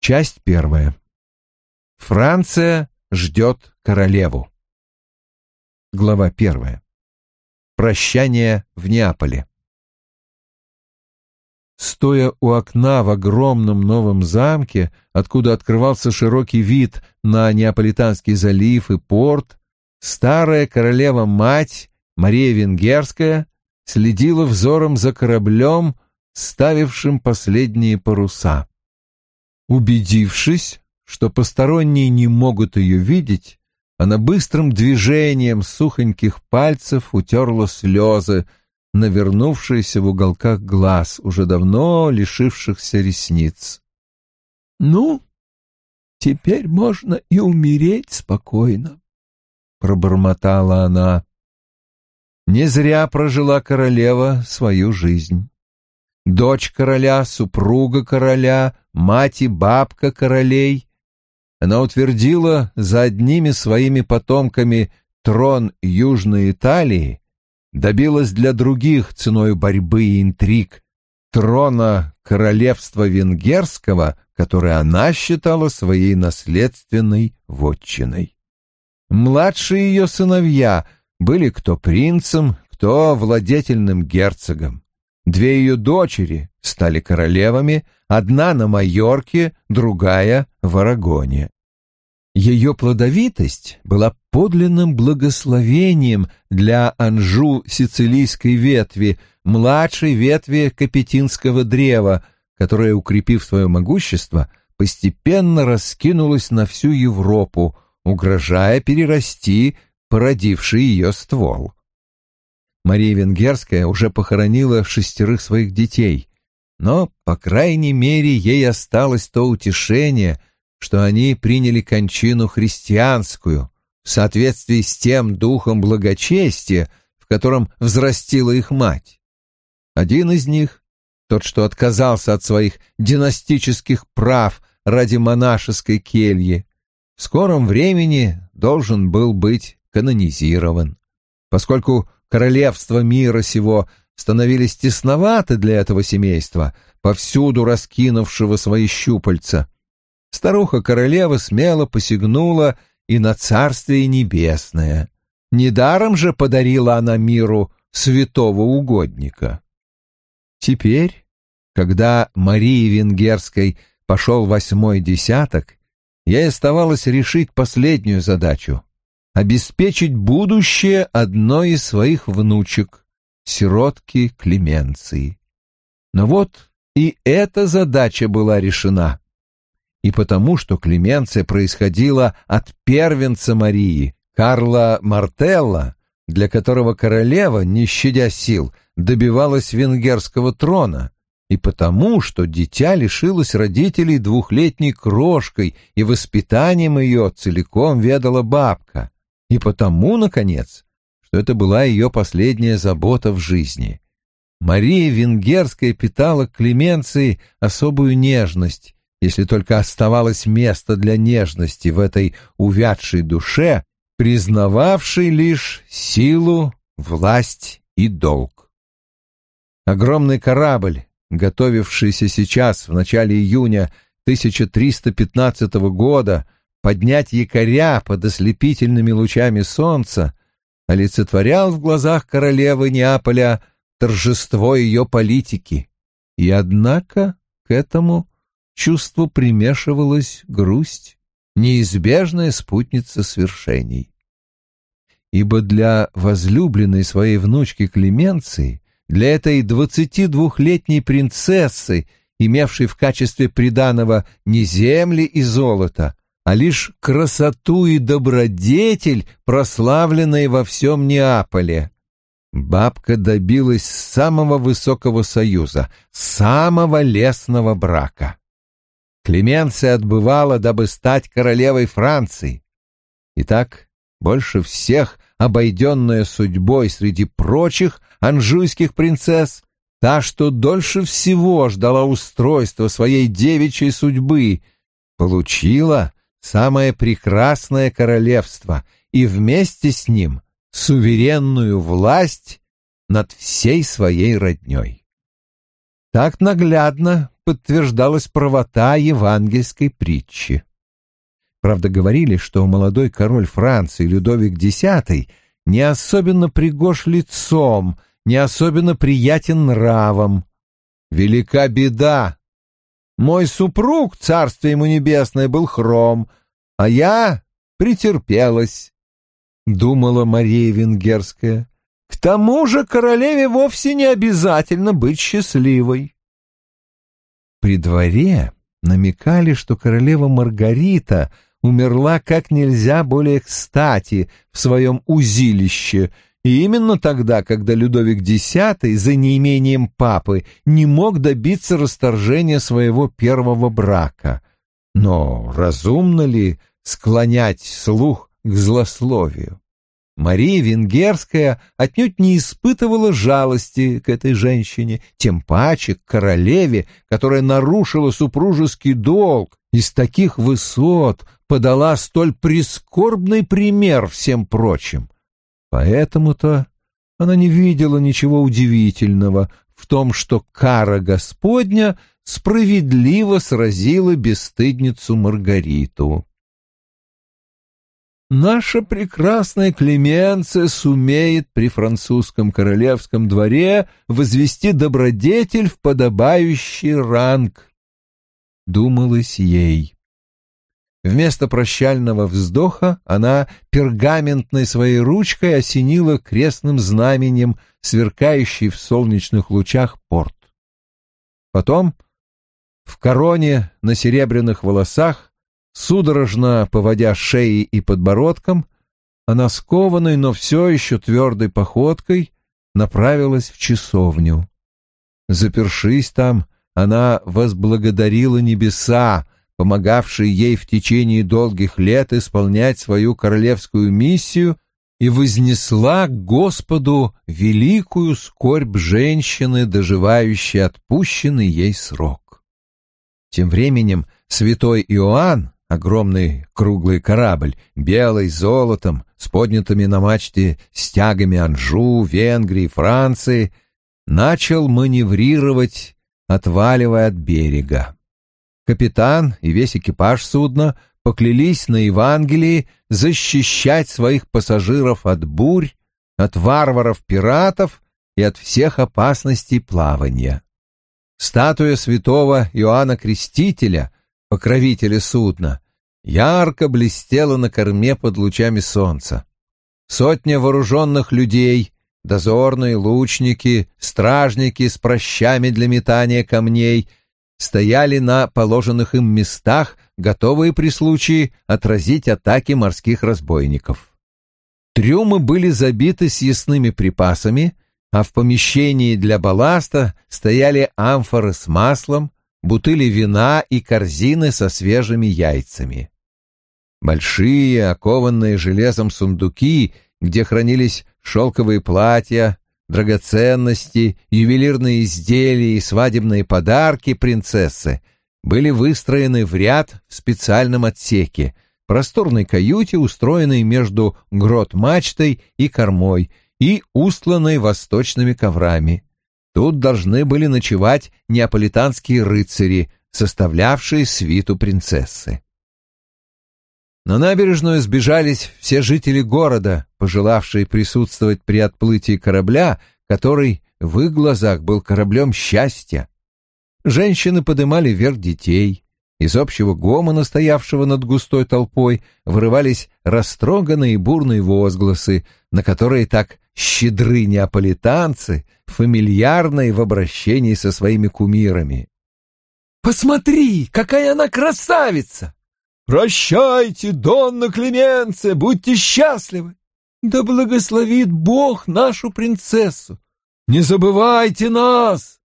Часть первая. Франция ждет королеву. Глава первая. Прощание в Неаполе. Стоя у окна в огромном новом замке, откуда открывался широкий вид на Неаполитанский залив и порт, старая королева-мать Мария Венгерская следила взором за кораблем, ставившим последние паруса. Убедившись, что посторонние не могут ее видеть, она быстрым движением сухоньких пальцев утерла слезы, навернувшиеся в уголках глаз, уже давно лишившихся ресниц. «Ну, теперь можно и умереть спокойно», — пробормотала она. Не зря прожила королева свою жизнь. Дочь короля, супруга короля, мать и бабка королей. Она утвердила за одними своими потомками трон Южной Италии, добилась для других ценой борьбы и интриг трона королевства венгерского, который она считала своей наследственной вотчиной. Младшие ее сыновья были кто принцем, кто владетельным герцогом. Две ее дочери стали королевами, одна на Майорке, другая в Арагоне. Ее плодовитость была подлинным благословением для Анжу-сицилийской ветви, младшей ветви Капетинского древа, которая, укрепив свое могущество, постепенно раскинулась на всю Европу, угрожая перерасти породивший ее ствол. Мария Венгерская уже похоронила 6 своих детей, но, по крайней мере, ей осталось то утешение, что они приняли кончину христианскую, в соответствии с тем духом благочестия, в котором взрастила их мать. Один из них, тот, что отказался от своих династических прав ради монашеской кельи, в скором времени должен был быть канонизирован. Поскольку королевства мира сего становились тесноваты для этого семейства, повсюду раскинувшего свои щупальца, старуха-королева смело посягнула и на Царствие Небесное. Недаром же подарила она миру святого угодника. Теперь, когда Марии Венгерской пошел 8-й десяток, ей оставалось решить последнюю задачу — обеспечить будущее одной из своих внучек, сиротки Клеменции. Но вот и эта задача была решена. И потому, что Клеменция происходила от первенца Марии, Карла Мартелла, для которого королева, не щадя сил, добивалась венгерского трона, и потому, что дитя лишилось родителей 2-летней крошкой, и воспитанием ее целиком ведала бабка, и потому, наконец, что это была ее последняя забота в жизни. Мария Венгерская питала к Клеменции особую нежность, если только оставалось место для нежности в этой увядшей душе, признававшей лишь силу, власть и долг. Огромный корабль, готовившийся сейчас, в начале июня 1315 года, поднять якоря под ослепительными лучами солнца, олицетворял в глазах королевы Неаполя торжество ее политики. И однако к этому чувству примешивалась грусть, неизбежная спутница свершений. Ибо для возлюбленной своей внучки Клеменции, для этой 22-летней принцессы, имевшей в качестве приданого не земли и золото, а лишь красоту и добродетель, прославленные во всем Неаполе, бабка добилась самого высокого союза, самого лесного брака. Клеменция отбывала, дабы стать королевой Франции. Итак, больше всех обойденная судьбой среди прочих анжуйских принцесс, та, что дольше всего ждала устройства своей девичьей судьбы, получила самое прекрасное королевство и вместе с ним суверенную власть над всей своей родней. Так наглядно подтверждалась правота евангельской притчи. Правда, говорили, что молодой король Франции Людовик X не особенно пригож лицом, не особенно приятен нравом. Велика беда. Мой супруг, царствие ему небесное, был хром, а я претерпелась, — думала Мария Венгерская. К тому же королеве вовсе не обязательно быть счастливой. При дворе намекали, что королева Маргарита умерла как нельзя более кстати в своем узилище, и именно тогда, когда Людовик X за неимением папы не мог добиться расторжения своего первого брака. Но разумно ли склонять слух к злословию? Мария Венгерская отнюдь не испытывала жалости к этой женщине, тем паче к королеве, которая нарушила супружеский долг и с таких высот подала столь прискорбный пример всем прочим. Поэтому-то она не видела ничего удивительного в том, что кара Господня справедливо сразила бесстыдницу Маргариту. Наша прекрасная Клеменция сумеет при французском королевском дворе возвести добродетель в подобающий ранг, — думалось ей. Вместо прощального вздоха она пергаментной своей ручкой осенила крестным знаменем сверкающий в солнечных лучах порт. Потом в короне на серебряных волосах, судорожно поводя шеей и подбородком, она скованной, но все еще твердой походкой направилась в часовню. Запершись там, она возблагодарила небеса, помогавшие ей в течение долгих лет исполнять свою королевскую миссию, и вознесла к Господу великую скорбь женщины, доживающей отпущенный ей срок. Тем временем святой Иоанн, огромный круглый корабль, белый золотом, с поднятыми на мачте стягами Анжу, Венгрии, Франции, начал маневрировать, отваливая от берега. Капитан и весь экипаж судна поклялись на Евангелии защищать своих пассажиров от бурь, от варваров-пиратов и от всех опасностей плавания. Статуя святого Иоанна Крестителя, покровителя судна, ярко блестела на корме под лучами солнца. Сотня вооруженных людей, дозорные, лучники, стражники с пращами для метания камней стояли на положенных им местах, готовые при случае отразить атаки морских разбойников. Трюмы были забиты съестными припасами, а в помещении для балласта стояли амфоры с маслом, бутыли вина и корзины со свежими яйцами. Большие, окованные железом сундуки, где хранились шелковые платья, драгоценности, ювелирные изделия и свадебные подарки принцессы, были выстроены в ряд в специальном отсеке, просторной каюте, устроенной между грот-мачтой и кормой и устланной восточными коврами. Тут должны были ночевать неаполитанские рыцари, составлявшие свиту принцессы. На набережную сбежались все жители города, пожелавшие присутствовать при отплытии корабля, который в их глазах был кораблем счастья. Женщины подымали вверх детей. Из общего гомона, стоявшего над густой толпой, вырывались растроганные и бурные возгласы, на которые так щедры неаполитанцы, фамильярные в обращении со своими кумирами. «Посмотри, какая она красавица! Прощайте, Донна Клеменция, будьте счастливы! Да благословит Бог нашу принцессу! Не забывайте нас!»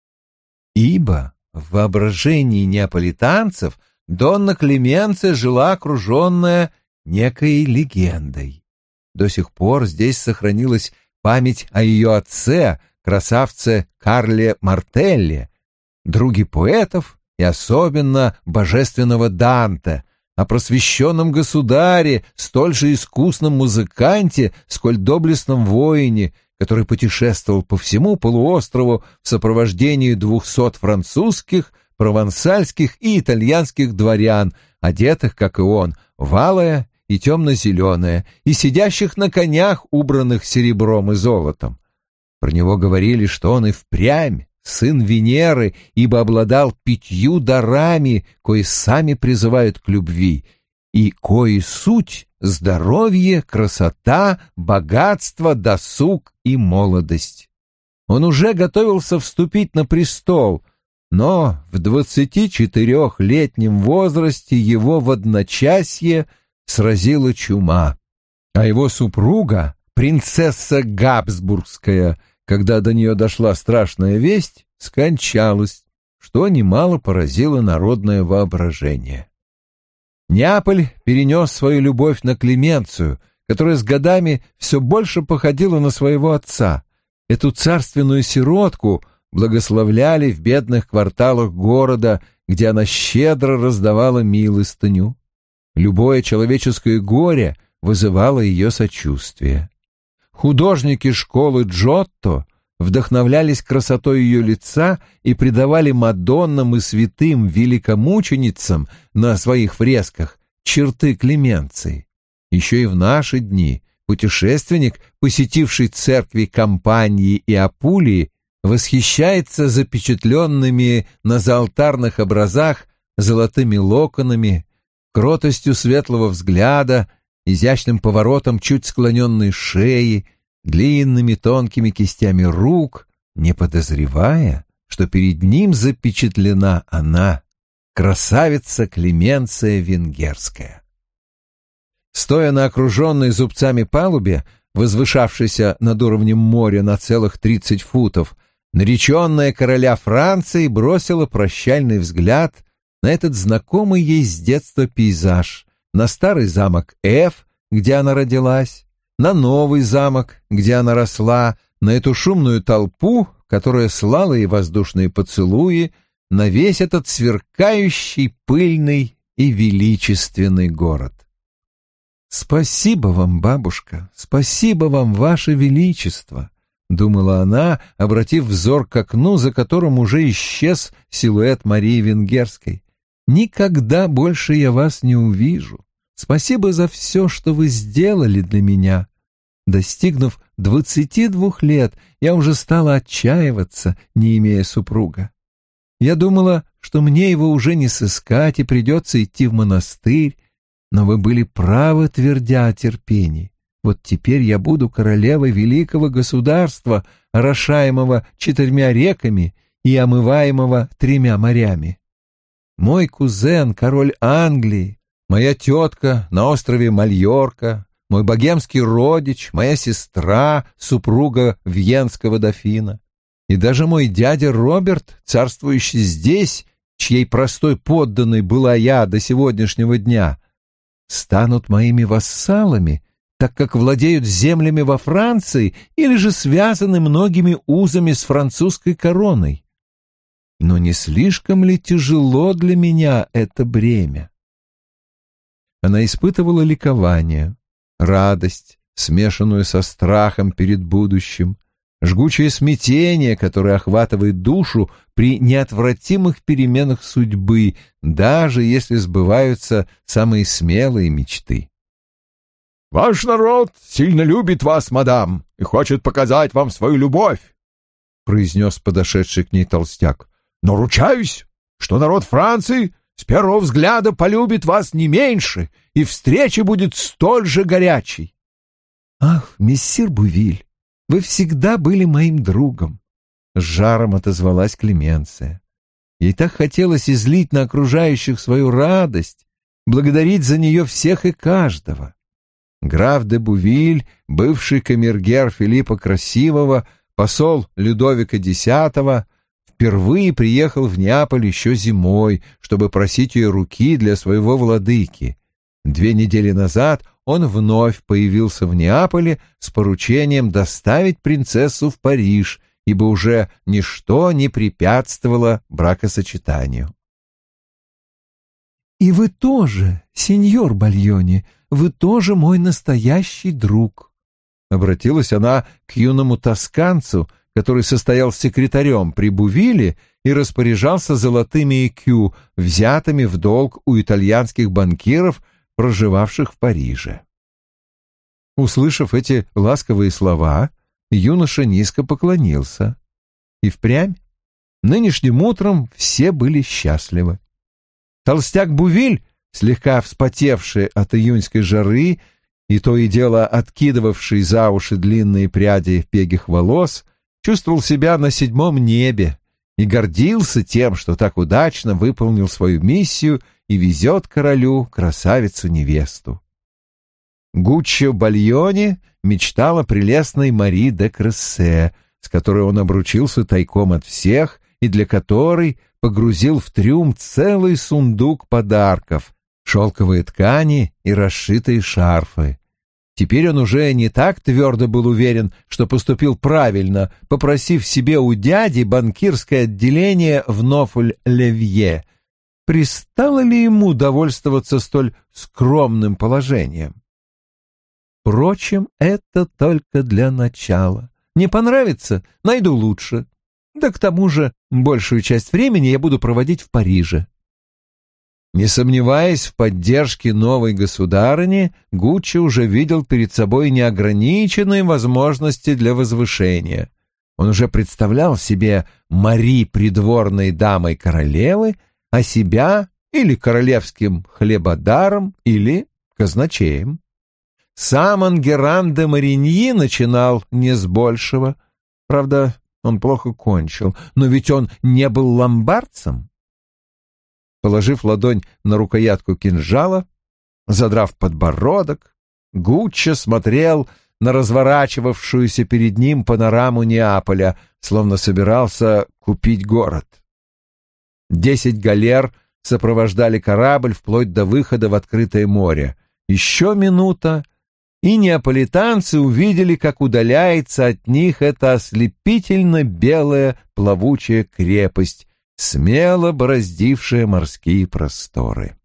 Ибо в воображении неаполитанцев Донна Клеменция жила окруженная некой легендой. До сих пор здесь сохранилась память о ее отце, красавце Карле Мартелле, друге поэтов и особенно божественного Данте, о просвещенном государе, столь же искусном музыканте, сколь доблестном воине, который путешествовал по всему полуострову в сопровождении 200 французских, провансальских и итальянских дворян, одетых, как и он, в алое и темно-зеленое, и сидящих на конях, убранных серебром и золотом. Про него говорили, что он и впрямь сын Венеры, ибо обладал 5 дарами, кои сами призывают к любви, и кои суть — здоровье, красота, богатство, досуг и молодость. Он уже готовился вступить на престол, но в 24-летнем возрасте его в одночасье сразила чума, а его супруга, принцесса Габсбургская, когда до нее дошла страшная весть, скончалась, что немало поразило народное воображение. Неаполь перенес свою любовь на Клеменцию, которая с годами все больше походила на своего отца. Эту царственную сиротку благословляли в бедных кварталах города, где она щедро раздавала милостыню. Любое человеческое горе вызывало ее сочувствие. Художники школы Джотто вдохновлялись красотой ее лица и придавали Мадоннам и святым великомученицам на своих фресках черты Клеменции. Еще и в наши дни путешественник, посетивший церкви Кампании и Апулии, восхищается запечатленными на заалтарных образах золотыми локонами, кротостью светлого взгляда, изящным поворотом чуть склоненной шеи, длинными тонкими кистями рук, не подозревая, что перед ним запечатлена она, красавица Клеменция Венгерская. Стоя на окруженной зубцами палубе, возвышавшейся над уровнем моря на целых 30 футов, нареченная короля Франции бросила прощальный взгляд на этот знакомый ей с детства пейзаж, на старый замок Ф, где она родилась, на новый замок, где она росла, на эту шумную толпу, которая слала ей воздушные поцелуи, на весь этот сверкающий, пыльный и величественный город. «Спасибо вам, бабушка, спасибо вам, ваше величество», — думала она, обратив взор к окну, за которым уже исчез силуэт Марии Венгерской. «Никогда больше я вас не увижу. Спасибо за все, что вы сделали для меня. Достигнув 22 лет, я уже стала отчаиваться, не имея супруга. Я думала, что мне его уже не сыскать и придется идти в монастырь, но вы были правы, твердя о терпении. Вот теперь я буду королевой великого государства, орошаемого 4 реками и омываемого 3 морями. Мой кузен, король Англии, моя тетка на острове Мальорка, мой богемский родич, моя сестра, супруга вьенского дофина, и даже мой дядя Роберт, царствующий здесь, чьей простой подданной была я до сегодняшнего дня, станут моими вассалами, так как владеют землями во Франции или же связаны многими узами с французской короной. Но не слишком ли тяжело для меня это бремя? Она испытывала ликование, радость, смешанную со страхом перед будущим, жгучее смятение, которое охватывает душу при неотвратимых переменах судьбы, даже если сбываются самые смелые мечты. «Ваш народ сильно любит вас, мадам, и хочет показать вам свою любовь», — произнес подошедший к ней толстяк. «Но ручаюсь, что народ Франции с первого взгляда полюбит вас не меньше, и встреча будет столь же горячей». «Ах, мессир Бувиль, вы всегда были моим другом», — с жаром отозвалась Клеменция. Ей так хотелось излить на окружающих свою радость, благодарить за нее всех и каждого. Граф де Бувиль, бывший камергер Филиппа Красивого, посол Людовика X, впервые приехал в Неаполь еще зимой, чтобы просить ее руки для своего владыки. 2 недели назад он вновь появился в Неаполе с поручением доставить принцессу в Париж, ибо уже ничто не препятствовало бракосочетанию. «И вы тоже, сеньор Бальони, вы тоже мой настоящий друг», — обратилась она к юному тосканцу, который состоял секретарем при Бувиле и распоряжался золотыми ЭКЮ, взятыми в долг у итальянских банкиров, проживавших в Париже. Услышав эти ласковые слова, юноша низко поклонился. И впрямь нынешним утром все были счастливы. Толстяк Бувиль, слегка вспотевший от июньской жары и то и дело откидывавший за уши длинные пряди пегих волос, чувствовал себя на седьмом небе и гордился тем, что так удачно выполнил свою миссию и везет королю красавицу-невесту. Гуччо Бальони мечтал о прелестной Мари де Крессе, с которой он обручился тайком от всех и для которой погрузил в трюм целый сундук подарков, шелковые ткани и расшитые шарфы. Теперь он уже не так твердо был уверен, что поступил правильно, попросив себе у дяди банкирское отделение в Нофль-Левье. Пристало ли ему довольствоваться столь скромным положением? Впрочем, это только для начала. Не понравится — найду лучше. Да к тому же большую часть времени я буду проводить в Париже. Не сомневаясь в поддержке новой государыни, Гуччо уже видел перед собой неограниченные возможности для возвышения. Он уже представлял себе Мари придворной дамой королевы, а себя или королевским хлебодаром, или казначеем. Сам Ангеран де Мариньи начинал не с большего. Правда, он плохо кончил, но ведь он не был ломбардцем. Положив ладонь на рукоятку кинжала, задрав подбородок, Гуччо смотрел на разворачивавшуюся перед ним панораму Неаполя, словно собирался купить город. 10 галер сопровождали корабль вплоть до выхода в открытое море. Еще минута, и неаполитанцы увидели, как удаляется от них эта ослепительно белая плавучая крепость, смело бороздившая морские просторы.